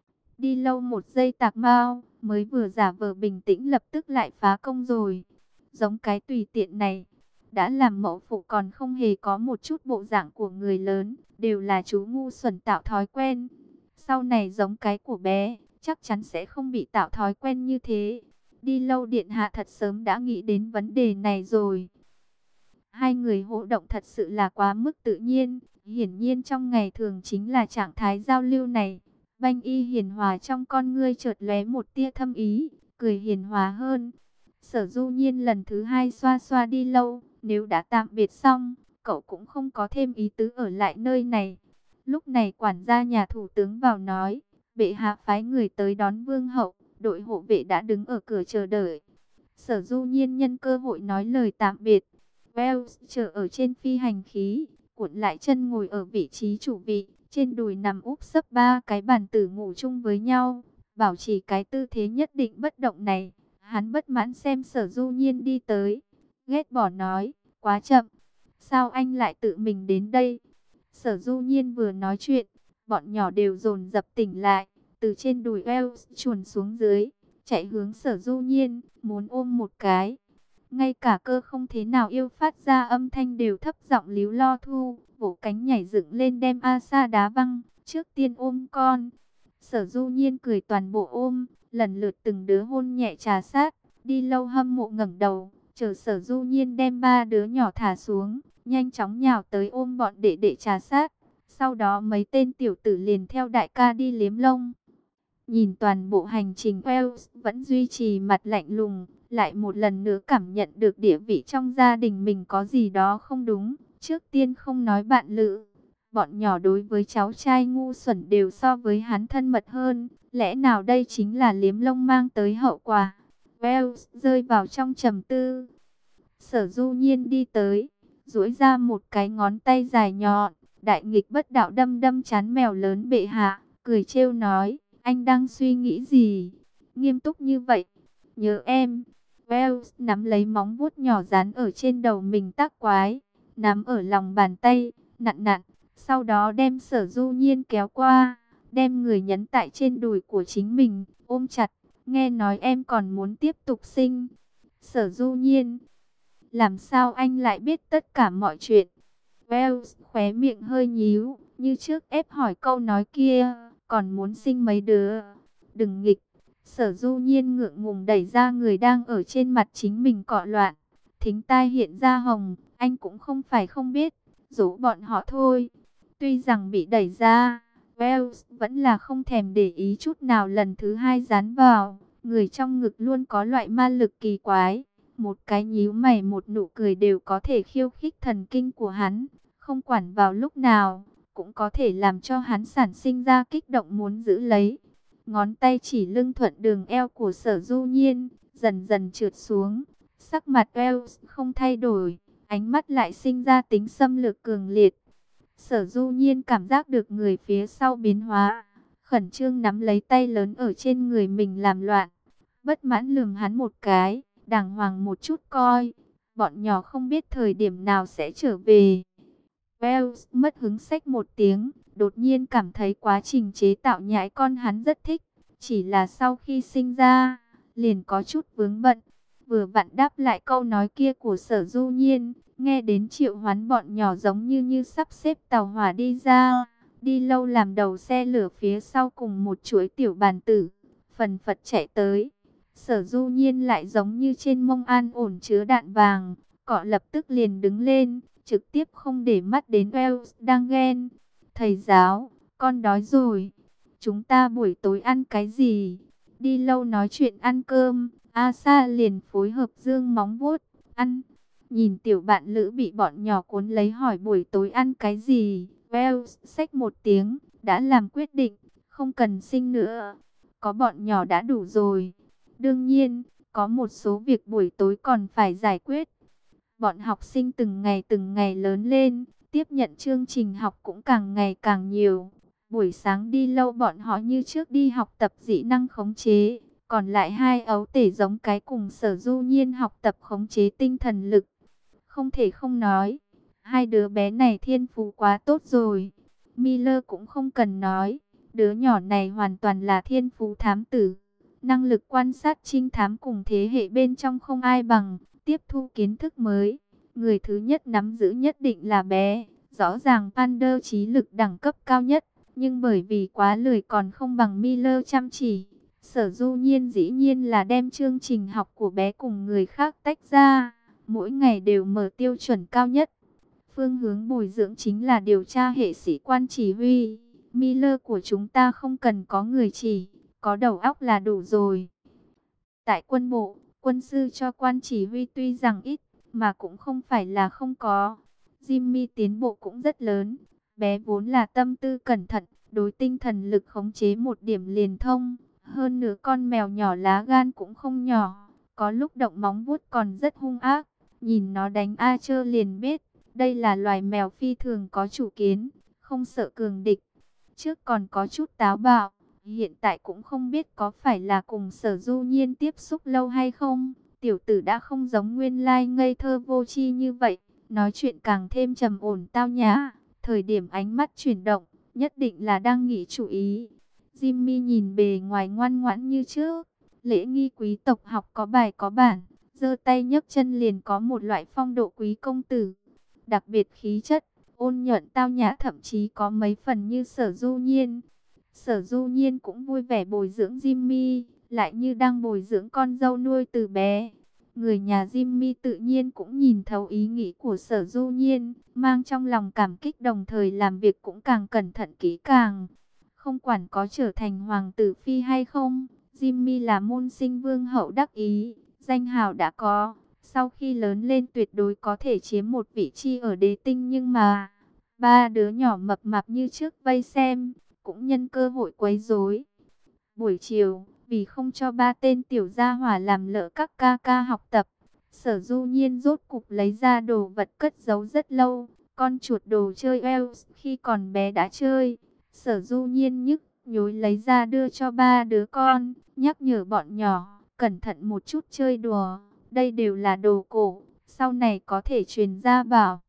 Đi lâu một giây tạc mau, mới vừa giả vờ bình tĩnh lập tức lại phá công rồi. Giống cái tùy tiện này, đã làm mẫu phụ còn không hề có một chút bộ dạng của người lớn, đều là chú ngu xuẩn tạo thói quen. Sau này giống cái của bé, chắc chắn sẽ không bị tạo thói quen như thế. Đi lâu điện hạ thật sớm đã nghĩ đến vấn đề này rồi. Hai người hô động thật sự là quá mức tự nhiên, hiển nhiên trong ngày thường chính là trạng thái giao lưu này. Banh y hiền hòa trong con ngươi chợt lóe một tia thâm ý, cười hiền hòa hơn. Sở Du Nhiên lần thứ hai xoa xoa Đi lâu, nếu đã tạm biệt xong, cậu cũng không có thêm ý tứ ở lại nơi này. Lúc này quản gia nhà thủ tướng vào nói, bệ hạ phái người tới đón vương hậu, đội hộ vệ đã đứng ở cửa chờ đợi. Sở Du Nhiên nhân cơ hội nói lời tạm biệt. Wells chờ ở trên phi hành khí, cuộn lại chân ngồi ở vị trí chủ vị, trên đùi nằm úp sấp ba cái bàn tử ngủ chung với nhau, bảo trì cái tư thế nhất định bất động này. Hắn bất mãn xem Sở Du Nhiên đi tới, ghét bỏ nói, quá chậm, sao anh lại tự mình đến đây? Sở Du Nhiên vừa nói chuyện, bọn nhỏ đều dồn dập tỉnh lại, từ trên đùi Wells chuồn xuống dưới, chạy hướng Sở Du Nhiên, muốn ôm một cái. Ngay cả cơ không thế nào yêu phát ra âm thanh đều thấp giọng líu lo thu, vỗ cánh nhảy dựng lên đem Asa đá văng, trước tiên ôm con. Sở Du Nhiên cười toàn bộ ôm, lần lượt từng đứa hôn nhẹ trà sát, Đi lâu hâm mộ ngẩng đầu, chờ Sở Du Nhiên đem ba đứa nhỏ thả xuống, nhanh chóng nhào tới ôm bọn đệ đệ trà sát. Sau đó mấy tên tiểu tử liền theo đại ca đi liếm lông. Nhìn toàn bộ hành trình Wells vẫn duy trì mặt lạnh lùng, lại một lần nữa cảm nhận được địa vị trong gia đình mình có gì đó không đúng. Trước tiên không nói bạn lữ, bọn nhỏ đối với cháu trai ngu xuẩn đều so với hắn thân mật hơn. Lẽ nào đây chính là liếm lông mang tới hậu quả? Wells rơi vào trong trầm tư. Sở Du Nhiên đi tới, duỗi ra một cái ngón tay dài nhọn, đại nghịch bất đạo đâm đâm trán mèo lớn bệ hạ, cười trêu nói, anh đang suy nghĩ gì? Nghiêm túc như vậy, nhớ em. Wells nắm lấy móng vuốt nhỏ dán ở trên đầu mình tác quái, nắm ở lòng bàn tay, nặn nặn, sau đó đem Sở Du Nhiên kéo qua, đem người nhấn tại trên đùi của chính mình, ôm chặt, nghe nói em còn muốn tiếp tục sinh. Sở Du Nhiên, làm sao anh lại biết tất cả mọi chuyện? Wells khóe miệng hơi nhíu, như trước ép hỏi câu nói kia, còn muốn sinh mấy đứa? Đừng nghịch. Sở Du Nhiên ngượng ngùng đẩy ra người đang ở trên mặt chính mình cọ loạn. Thính tai hiện ra hồng, anh cũng không phải không biết, dỗ bọn họ thôi. Tuy rằng bị đẩy ra, Wells vẫn là không thèm để ý chút nào, lần thứ hai dán vào. Người trong ngực luôn có loại ma lực kỳ quái. Một cái nhíu mày một nụ cười đều có thể khiêu khích thần kinh của hắn. Không quản vào lúc nào, cũng có thể làm cho hắn sản sinh ra kích động muốn giữ lấy. Ngón tay chỉ lưng thuận đường eo của Sở Du Nhiên, dần dần trượt xuống. Sắc mặt Wells không thay đổi, ánh mắt lại sinh ra tính xâm lược cường liệt. Sở Du Nhiên cảm giác được người phía sau biến hóa, khẩn trương nắm lấy tay lớn ở trên người mình làm loạn. Bất mãn lườm hắn một cái, đàng hoàng một chút coi, bọn nhỏ không biết thời điểm nào sẽ trở về. Wells mất hứng xách một tiếng, đột nhiên cảm thấy quá trình chế tạo nhãi con hắn rất thích. Chỉ là sau khi sinh ra, liền có chút vướng bận. Vừa vặn đáp lại câu nói kia của Sở Du Nhiên, nghe đến triệu hoán bọn nhỏ giống như sắp xếp tàu hỏa đi ra. Đi lâu làm đầu xe lửa phía sau cùng một chuỗi tiểu bàn tử, phần phật chạy tới. Sở Du Nhiên lại giống như trên mông an ổn chứa đạn vàng, cọ lập tức liền đứng lên, trực tiếp không để mắt đến Wells đang ghen. Thầy giáo, con đói rồi, chúng ta buổi tối ăn cái gì? Đi lâu nói chuyện ăn cơm, Asa liền phối hợp dương móng vuốt, ăn. Nhìn tiểu bạn lữ bị bọn nhỏ cuốn lấy hỏi buổi tối ăn cái gì. Wells xách một tiếng, đã làm quyết định, không cần sinh nữa. Có bọn nhỏ đã đủ rồi. Đương nhiên, có một số việc buổi tối còn phải giải quyết. Bọn học sinh từng ngày lớn lên, tiếp nhận chương trình học cũng càng ngày càng nhiều. Buổi sáng đi lâu bọn họ như trước đi học tập dị năng khống chế. Còn lại hai ấu tể giống cái cùng Sở Du Nhiên học tập khống chế tinh thần lực. Không thể không nói, hai đứa bé này thiên phú quá tốt rồi. Miller cũng không cần nói, đứa nhỏ này hoàn toàn là thiên phú thám tử. Năng lực quan sát trinh thám cùng thế hệ bên trong không ai bằng, tiếp thu kiến thức mới. Người thứ nhất nắm giữ nhất định là bé. Rõ ràng Pander trí lực đẳng cấp cao nhất, nhưng bởi vì quá lười còn không bằng Miller chăm chỉ. Sở Du Nhiên dĩ nhiên là đem chương trình học của bé cùng người khác tách ra, mỗi ngày đều mở tiêu chuẩn cao nhất. Phương hướng bồi dưỡng chính là điều tra hệ sĩ quan chỉ huy. Miller của chúng ta không cần có người chỉ, có đầu óc là đủ rồi. Tại quân bộ, quân sư cho quan chỉ huy tuy rằng ít, mà cũng không phải là không có. Jimmy tiến bộ cũng rất lớn. Bé vốn là tâm tư cẩn thận, đối tinh thần lực khống chế một điểm liền thông. Hơn nữa con mèo nhỏ lá gan cũng không nhỏ, có lúc động móng vuốt còn rất hung ác. Nhìn nó đánh Archer liền biết, đây là loài mèo phi thường có chủ kiến, không sợ cường địch. Trước còn có chút táo bạo, hiện tại cũng không biết có phải là cùng Sở Du Nhiên tiếp xúc lâu hay không. Tiểu tử đã không giống nguyên lai ngây thơ vô tri như vậy, nói chuyện càng thêm trầm ổn tao nhã. Thời điểm ánh mắt chuyển động, nhất định là đang nghĩ chủ ý. Jimmy nhìn bề ngoài ngoan ngoãn như trước, lễ nghi quý tộc học có bài có bản, giơ tay nhấc chân liền có một loại phong độ quý công tử. Đặc biệt khí chất, ôn nhuận tao nhã, thậm chí có mấy phần như Sở Du Nhiên. Sở Du Nhiên cũng vui vẻ bồi dưỡng Jimmy, lại như đang bồi dưỡng con dâu nuôi từ bé. Người nhà Jimmy tự nhiên cũng nhìn thấu ý nghĩ của Sở Du Nhiên, mang trong lòng cảm kích, đồng thời làm việc cũng càng cẩn thận kỹ càng. Không quản có trở thành hoàng tử phi hay không, Jimmy là môn sinh vương hậu đắc ý, danh hào đã có. Sau khi lớn lên tuyệt đối có thể chiếm một vị trí ở đế tinh, nhưng mà ba đứa nhỏ mập mạp như trước vây xem, cũng nhân cơ hội quấy rối. Buổi chiều, vì không cho ba tên tiểu gia hỏa làm lỡ các ca ca học tập, Sở Du Nhiên rốt cục lấy ra đồ vật cất giấu rất lâu, con chuột đồ chơi Elves khi còn bé đã chơi. Sở Du Nhiên nhức nhối lấy ra đưa cho ba đứa con, nhắc nhở bọn nhỏ, cẩn thận một chút chơi đùa, đây đều là đồ cổ, sau này có thể truyền gia bảo.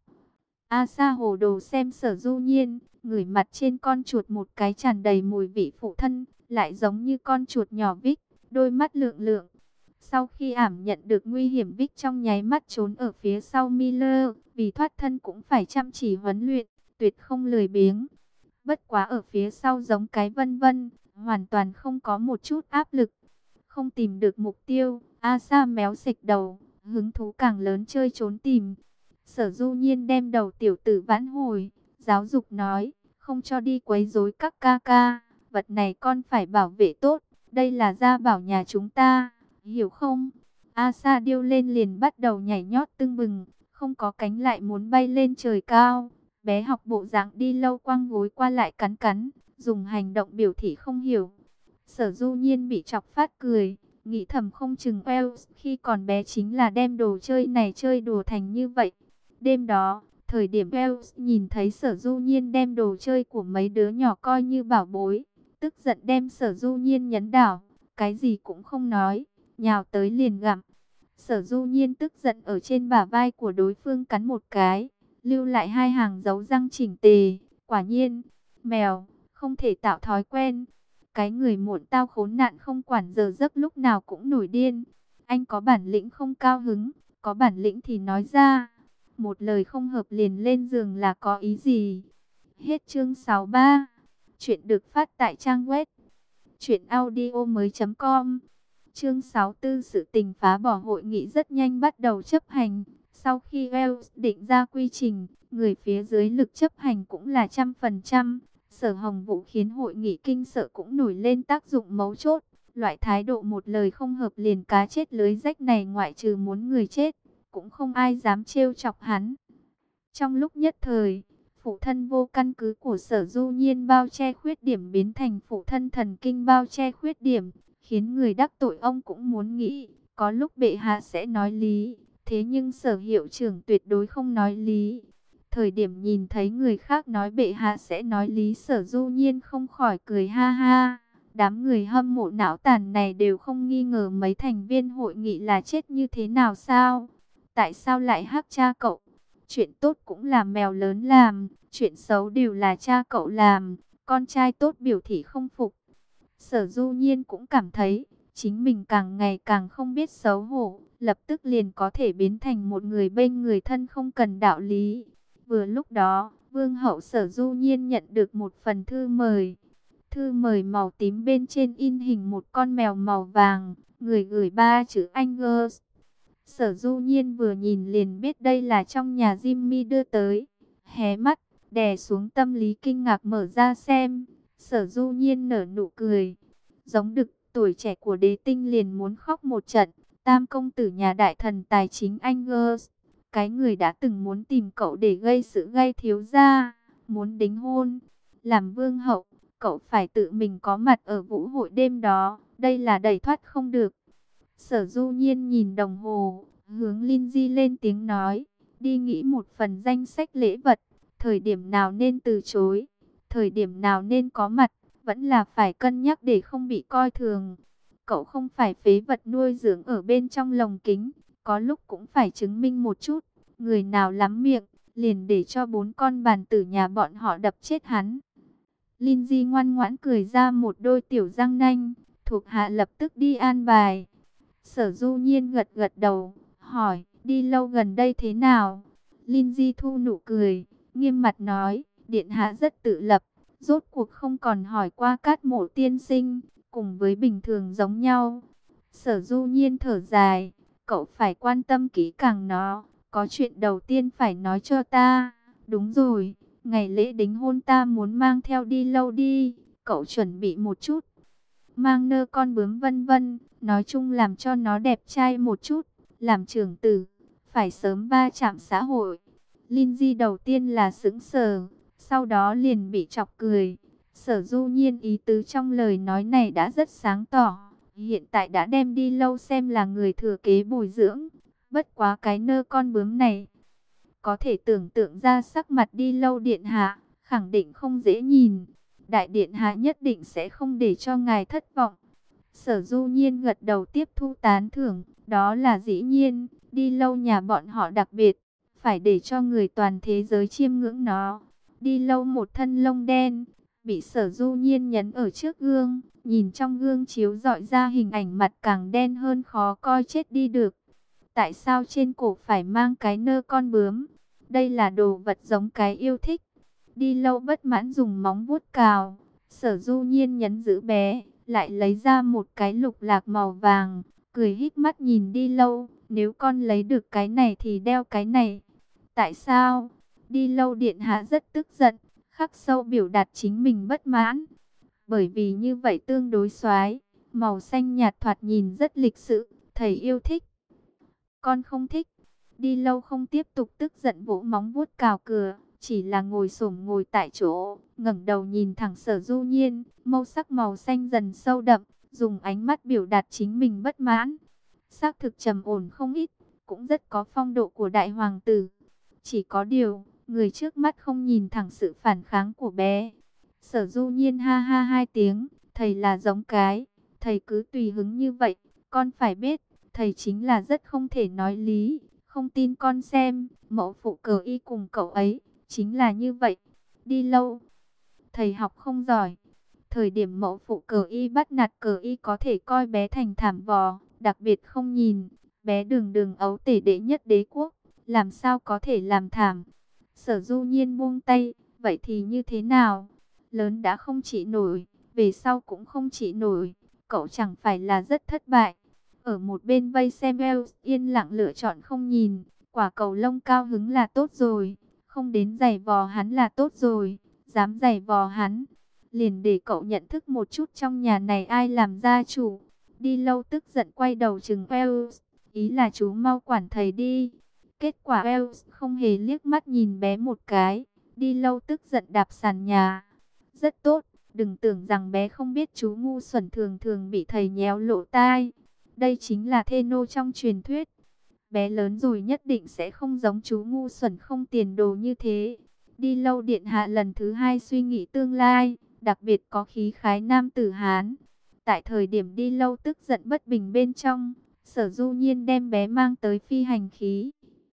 Asa hồ đồ xem Sở Du Nhiên, ngửi mặt trên con chuột một cái tràn đầy mùi vị phụ thân, lại giống như con chuột nhỏ Vic, đôi mắt lượng lượng. Sau khi ảm nhận được nguy hiểm, Vic trong nháy mắt trốn ở phía sau Miller, vì thoát thân cũng phải chăm chỉ huấn luyện, tuyệt không lười biếng. Bất quá ở phía sau giống cái vân vân, hoàn toàn không có một chút áp lực. Không tìm được mục tiêu, Asa méo xịch đầu, hứng thú càng lớn chơi trốn tìm. Sở Du Nhiên đem đầu tiểu tử vãn hồi, giáo dục nói, không cho đi quấy rối các ca ca, vật này con phải bảo vệ tốt, đây là gia bảo nhà chúng ta, hiểu không? Asa điêu lên liền bắt đầu nhảy nhót tưng bừng, không có cánh lại muốn bay lên trời cao. Bé học bộ dạng đi lâu quăng gối qua lại cắn cắn, dùng hành động biểu thị không hiểu. Sở Du Nhiên bị chọc phát cười, nghĩ thầm không chừng Wells khi còn bé chính là đem đồ chơi này chơi đùa thành như vậy. Đêm đó, thời điểm Wells nhìn thấy Sở Du Nhiên đem đồ chơi của mấy đứa nhỏ coi như bảo bối, tức giận đem Sở Du Nhiên nhấn đảo, cái gì cũng không nói, nhào tới liền gặm. Sở Du Nhiên tức giận ở trên bả vai của đối phương cắn một cái, lưu lại hai hàng dấu răng chỉnh tề. Quả nhiên, mèo không thể tạo thói quen. Cái người muộn tao khốn nạn không quản giờ giấc lúc nào cũng nổi điên. Anh có bản lĩnh không? Cao hứng, có bản lĩnh thì nói ra. Một lời không hợp liền lên giường là có ý gì? Hết chương 63. Chuyện được phát tại trang web truyệnaudiomoi.com. Chương 64, sự tình phá bỏ hội nghị rất nhanh bắt đầu chấp hành. Sau khi Wells định ra quy trình, người phía dưới lực chấp hành cũng là 100%. Sở Hồng Vũ khiến hội nghị kinh sợ cũng nổi lên tác dụng mấu chốt. Loại thái độ một lời không hợp liền cá chết lưới rách này ngoại trừ muốn người chết, cũng không ai dám trêu chọc hắn. Trong lúc nhất thời, phụ thân vô căn cứ của Sở Du Nhiên bao che khuyết điểm biến thành phụ thân thần kinh bao che khuyết điểm, khiến người đắc tội ông cũng muốn nghĩ, có lúc bệ hạ sẽ nói lý, thế nhưng Sở hiệu trưởng tuyệt đối không nói lý. Thời điểm nhìn thấy người khác nói bệ hạ sẽ nói lý, Sở Du Nhiên không khỏi cười ha ha. Đám người hâm mộ não tàn này đều không nghi ngờ mấy thành viên hội nghị là chết như thế nào sao? Tại sao lại hắc cha cậu? Chuyện tốt cũng là mèo lớn làm, chuyện xấu đều là cha cậu làm, con trai tốt biểu thị không phục. Sở Du Nhiên cũng cảm thấy, chính mình càng ngày càng không biết xấu hổ, lập tức liền có thể biến thành một người bên người thân không cần đạo lý. Vừa lúc đó, Vương hậu Sở Du Nhiên nhận được một phần thư mời. Thư mời màu tím bên trên in hình một con mèo màu vàng, người gửi 3 chữ Angus. Sở Du Nhiên vừa nhìn liền biết đây là trong nhà Jimmy đưa tới. Hé mắt, đè xuống tâm lý kinh ngạc mở ra xem. Sở Du Nhiên nở nụ cười. Giống đực, tuổi trẻ của đế tinh liền muốn khóc một trận. Tam công tử nhà đại thần tài chính Angus. Cái người đã từng muốn tìm cậu để gây sự gây thiếu gia. Muốn đính hôn. Làm vương hậu, cậu phải tự mình có mặt ở vũ hội đêm đó. Đây là đẩy thoát không được. Sở Du Nhiên nhìn đồng hồ, hướng Lindsay lên tiếng nói, đi nghĩ một phần danh sách lễ vật, thời điểm nào nên từ chối, thời điểm nào nên có mặt, vẫn là phải cân nhắc để không bị coi thường. Cậu không phải phế vật nuôi dưỡng ở bên trong lồng kính, có lúc cũng phải chứng minh một chút, người nào lắm miệng, liền để cho 4 con bàn tử nhà bọn họ đập chết hắn. Lindsay ngoan ngoãn cười ra một đôi tiểu răng nanh, thuộc hạ lập tức đi an bài. Sở Du Nhiên gật gật đầu, hỏi, đi lâu gần đây thế nào? Lindsay thu nụ cười, nghiêm mặt nói, điện hạ rất tự lập, rốt cuộc không còn hỏi qua Cát Mộ tiên sinh, cùng với bình thường giống nhau. Sở Du Nhiên thở dài, cậu phải quan tâm kỹ càng nó, có chuyện đầu tiên phải nói cho ta. Đúng rồi, ngày lễ đính hôn ta muốn mang theo đi lâu đi, cậu chuẩn bị một chút. Mang nơ con bướm vân vân, nói chung làm cho nó đẹp trai một chút, làm trưởng tử, phải sớm va chạm xã hội. Lindsay đầu tiên là sững sờ, sau đó liền bị chọc cười. Sở Du Nhiên ý tứ trong lời nói này đã rất sáng tỏ, hiện tại đã đem đi lâu xem là người thừa kế bồi dưỡng, bất quá cái nơ con bướm này. Có thể tưởng tượng ra sắc mặt đi lâu điện hạ, khẳng định không dễ nhìn. Đại điện hạ nhất định sẽ không để cho ngài thất vọng. Sở Du Nhiên gật đầu tiếp thu tán thưởng, đó là dĩ nhiên, đi lâu nhà bọn họ đặc biệt, phải để cho người toàn thế giới chiêm ngưỡng nó. Đi lâu một thân lông đen, bị Sở Du Nhiên nhấn ở trước gương, nhìn trong gương chiếu rọi ra hình ảnh mặt càng đen hơn khó coi chết đi được. Tại sao trên cổ phải mang cái nơ con bướm? Đây là đồ vật giống cái yêu thích. Đi lâu bất mãn dùng móng vuốt cào. Sở Du Nhiên nhấn giữ bé, lại lấy ra một cái lục lạc màu vàng, cười híp mắt nhìn đi lâu. Nếu con lấy được cái này thì đeo cái này. Tại sao? Đi lâu điện hạ rất tức giận, khắc sâu biểu đạt chính mình bất mãn. Bởi vì như vậy tương đối xoái, màu xanh nhạt thoạt nhìn rất lịch sự, thầy yêu thích. Con không thích. Đi lâu không tiếp tục tức giận vỗ móng vuốt cào cửa, chỉ là ngồi xổm ngồi tại chỗ, ngẩng đầu nhìn thẳng Sở Du Nhiên, màu sắc màu xanh dần sâu đậm, dùng ánh mắt biểu đạt chính mình bất mãn. Xác thực trầm ổn không ít, cũng rất có phong độ của đại hoàng tử. Chỉ có điều, người trước mắt không nhìn thẳng sự phản kháng của bé. Sở Du Nhiên ha ha hai tiếng, thầy là giống cái, thầy cứ tùy hứng như vậy, con phải biết, thầy chính là rất không thể nói lý. Không tin con xem, mẫu phụ Cờ Y cùng cậu ấy, chính là như vậy. Đi lâu, thầy học không giỏi. Thời điểm mẫu phụ Cờ Y bắt nạt Cờ Y có thể coi bé thành thảm vò, đặc biệt không nhìn. Bé đường đường ấu tể đệ nhất đế quốc, làm sao có thể làm thảm. Sở Du Nhiên buông tay, vậy thì như thế nào? Lớn đã không trị nổi, về sau cũng không trị nổi. Cậu chẳng phải là rất thất bại. Ở một bên vây xem Wells yên lặng lựa chọn không nhìn. Quả cầu lông cao hứng là tốt rồi. Không đến giày vò hắn là tốt rồi. Dám giày vò hắn, liền để cậu nhận thức một chút trong nhà này ai làm gia chủ. Đi lâu tức giận quay đầu chừng Wells. Ý là chú mau quản thầy đi. Kết quả Wells không hề liếc mắt nhìn bé một cái, đi lâu tức giận đạp sàn nhà. Rất tốt, đừng tưởng rằng bé không biết chú ngu xuẩn thường thường bị thầy nhéo lỗ tai. Đây chính là Theno trong truyền thuyết. Bé lớn rồi nhất định sẽ không giống chú ngu xuẩn không tiền đồ như thế. Đi lâu điện hạ lần thứ hai suy nghĩ tương lai, đặc biệt có khí khái nam tử Hán. Tại thời điểm đi lâu tức giận bất bình bên trong, Sở Du Nhiên đem bé mang tới phi hành khí.